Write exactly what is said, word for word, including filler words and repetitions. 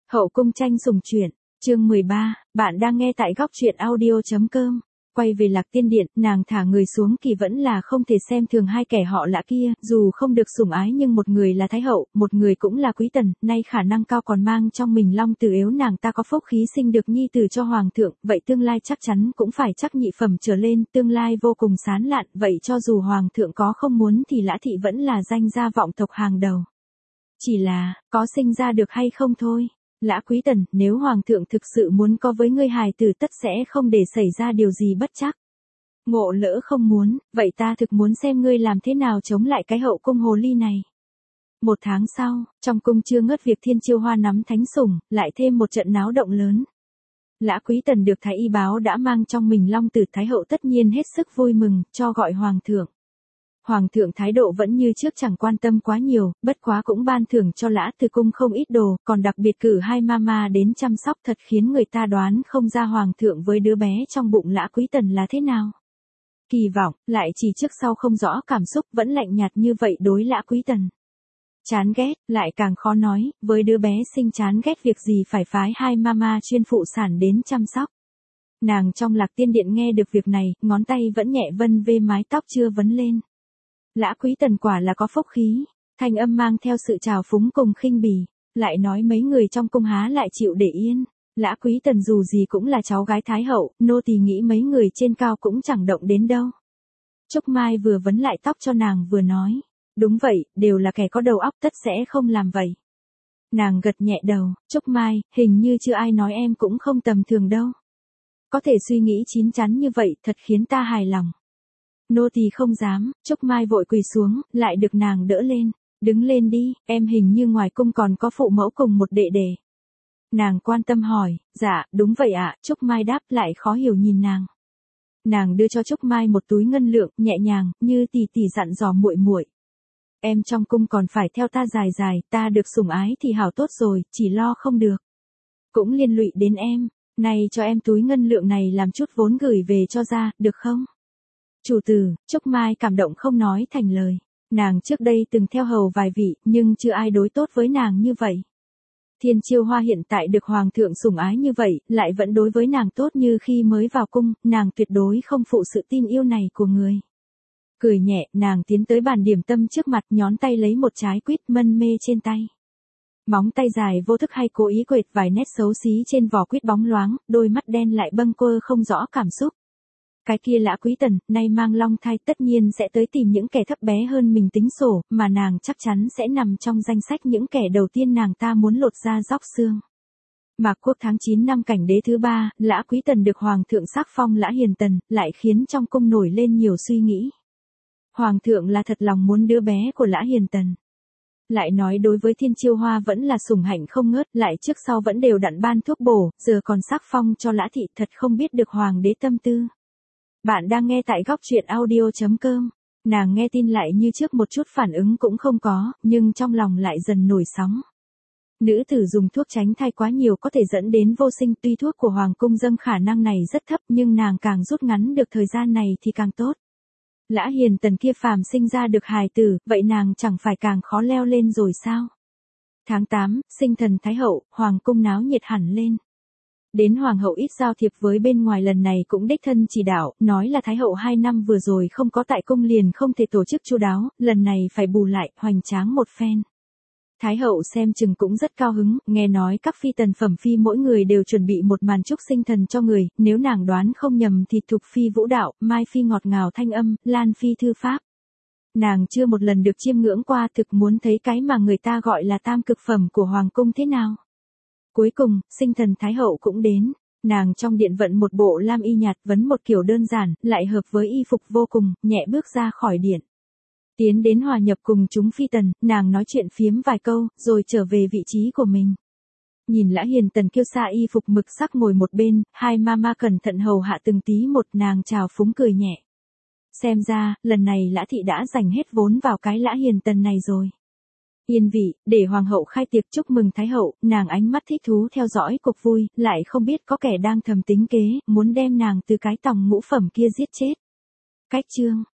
Hậu cung tranh sủng truyện, chương mười ba, bạn đang nghe tại góc truyện audio.com. Quay về Lạc Tiên Điện, nàng thả người xuống kỳ vẫn là không thể xem thường hai kẻ họ lạ kia, dù không được sủng ái nhưng một người là Thái Hậu, một người cũng là Quý Tần, nay khả năng cao còn mang trong mình long tử yếu nàng ta có phúc khí sinh được nhi tử cho Hoàng thượng, vậy tương lai chắc chắn cũng phải chắc nhị phẩm trở lên, tương lai vô cùng sán lạn, vậy cho dù Hoàng thượng có không muốn thì Lã Thị vẫn là danh gia vọng tộc hàng đầu. Chỉ là, có sinh ra được hay không thôi. Lã Quý Tần, nếu Hoàng thượng thực sự muốn có với ngươi hài tử tất sẽ không để xảy ra điều gì bất chắc. Ngộ lỡ không muốn, vậy ta thực muốn xem ngươi làm thế nào chống lại cái hậu cung hồ ly này. Một tháng sau, trong cung chưa ngớt việc Thiên Chiêu Hoa nắm thánh sủng, lại thêm một trận náo động lớn. Lã Quý Tần được Thái Y báo đã mang trong mình long tử, Thái Hậu tất nhiên hết sức vui mừng, cho gọi Hoàng thượng. Hoàng thượng thái độ vẫn như trước, chẳng quan tâm quá nhiều, bất quá cũng ban thưởng cho Lã Từ Cung không ít đồ, còn đặc biệt cử hai mama đến chăm sóc, thật khiến người ta đoán không ra Hoàng thượng với đứa bé trong bụng Lã Quý Tần là thế nào. Kỳ vọng, lại chỉ trước sau không rõ cảm xúc, vẫn lạnh nhạt như vậy đối Lã Quý Tần. Chán ghét, lại càng khó nói, với đứa bé sinh chán ghét việc gì phải phái hai mama chuyên phụ sản đến chăm sóc. Nàng trong Lạc Tiên Điện nghe được việc này, ngón tay vẫn nhẹ vân vê mái tóc chưa vấn lên. Lã Quý Tần quả là có phúc khí, thanh âm mang theo sự trào phúng cùng khinh bỉ, lại nói mấy người trong cung há lại chịu để yên. Lã Quý Tần dù gì cũng là cháu gái Thái Hậu, nô tỳ nghĩ mấy người trên cao cũng chẳng động đến đâu. Trúc Mai vừa vấn lại tóc cho nàng vừa nói, đúng vậy, đều là kẻ có đầu óc tất sẽ không làm vậy. Nàng gật nhẹ đầu, Trúc Mai, hình như chưa ai nói em cũng không tầm thường đâu. Có thể suy nghĩ chín chắn như vậy thật khiến ta hài lòng. Nô tỳ không dám, Trúc Mai vội quỳ xuống, lại được nàng đỡ lên. Đứng lên đi, em hình như ngoài cung còn có phụ mẫu cùng một đệ đệ. Nàng quan tâm hỏi, dạ, đúng vậy ạ, Trúc Mai đáp, lại khó hiểu nhìn nàng. Nàng đưa cho Trúc Mai một túi ngân lượng, nhẹ nhàng, như tỉ tỉ dặn dò muội muội. Em trong cung còn phải theo ta dài dài, ta được sủng ái thì hảo tốt rồi, chỉ lo không được. Cũng liên lụy đến em, này cho em túi ngân lượng này làm chút vốn gửi về cho ra, được không? Chủ tử, Trúc Mai cảm động không nói thành lời. Nàng trước đây từng theo hầu vài vị, nhưng chưa ai đối tốt với nàng như vậy. Thiên Chiêu Hoa hiện tại được Hoàng thượng sủng ái như vậy, lại vẫn đối với nàng tốt như khi mới vào cung, nàng tuyệt đối không phụ sự tin yêu này của người. Cười nhẹ, nàng tiến tới bàn điểm tâm trước mặt, nhón tay lấy một trái quýt mân mê trên tay. Móng tay dài vô thức hay cố ý quệt vài nét xấu xí trên vỏ quýt bóng loáng, đôi mắt đen lại bâng quơ không rõ cảm xúc. Cái kia Lã Quý Tần, nay mang long thai tất nhiên sẽ tới tìm những kẻ thấp bé hơn mình tính sổ, mà nàng chắc chắn sẽ nằm trong danh sách những kẻ đầu tiên nàng ta muốn lột da róc xương. Mạc Quốc tháng chín năm Cảnh Đế thứ ba, Lã Quý Tần được Hoàng thượng sắc phong Lã Hiền Tần, lại khiến trong cung nổi lên nhiều suy nghĩ. Hoàng thượng là thật lòng muốn đứa bé của Lã Hiền Tần. Lại nói đối với Thiên Chiêu Hoa vẫn là sủng hạnh không ngớt, lại trước sau vẫn đều đặn ban thuốc bổ, giờ còn sắc phong cho Lã Thị, thật không biết được Hoàng đế tâm tư. Bạn đang nghe tại góc truyện audio.com. Nàng nghe tin lại như trước một chút phản ứng cũng không có, nhưng trong lòng lại dần nổi sóng. Nữ tử dùng thuốc tránh thai quá nhiều có thể dẫn đến vô sinh, tuy thuốc của Hoàng cung dâng khả năng này rất thấp nhưng nàng càng rút ngắn được thời gian này thì càng tốt. Lã Hiền Tần kia phàm sinh ra được hài tử, vậy nàng chẳng phải càng khó leo lên rồi sao? Tháng tám, sinh thần Thái Hậu, Hoàng cung náo nhiệt hẳn lên. Đến Hoàng hậu ít giao thiệp với bên ngoài lần này cũng đích thân chỉ đạo, nói là Thái Hậu hai năm vừa rồi không có tại cung liền không thể tổ chức chu đáo, lần này phải bù lại, hoành tráng một phen. Thái Hậu xem chừng cũng rất cao hứng, nghe nói các phi tần phẩm phi mỗi người đều chuẩn bị một màn chúc sinh thần cho người, nếu nàng đoán không nhầm thì Thục phi vũ đạo, Mai phi ngọt ngào thanh âm, Lan phi thư pháp. Nàng chưa một lần được chiêm ngưỡng qua, thực muốn thấy cái mà người ta gọi là tam cực phẩm của Hoàng cung thế nào. Cuối cùng, sinh thần Thái Hậu cũng đến, nàng trong điện vận một bộ lam y nhạt vấn một kiểu đơn giản, lại hợp với y phục vô cùng, nhẹ bước ra khỏi điện. Tiến đến hòa nhập cùng chúng phi tần, nàng nói chuyện phiếm vài câu, rồi trở về vị trí của mình. Nhìn Lã Hiền Tần kiêu sa y phục mực sắc ngồi một bên, hai mama cẩn thận hầu hạ từng tí một, nàng chào phúng cười nhẹ. Xem ra, lần này Lã Thị đã dành hết vốn vào cái Lã Hiền Tần này rồi. Yên vị, để Hoàng hậu khai tiệc chúc mừng Thái Hậu, nàng ánh mắt thích thú theo dõi cuộc vui, lại không biết có kẻ đang thầm tính kế, muốn đem nàng từ cái tòng ngũ phẩm kia giết chết. Cách chương,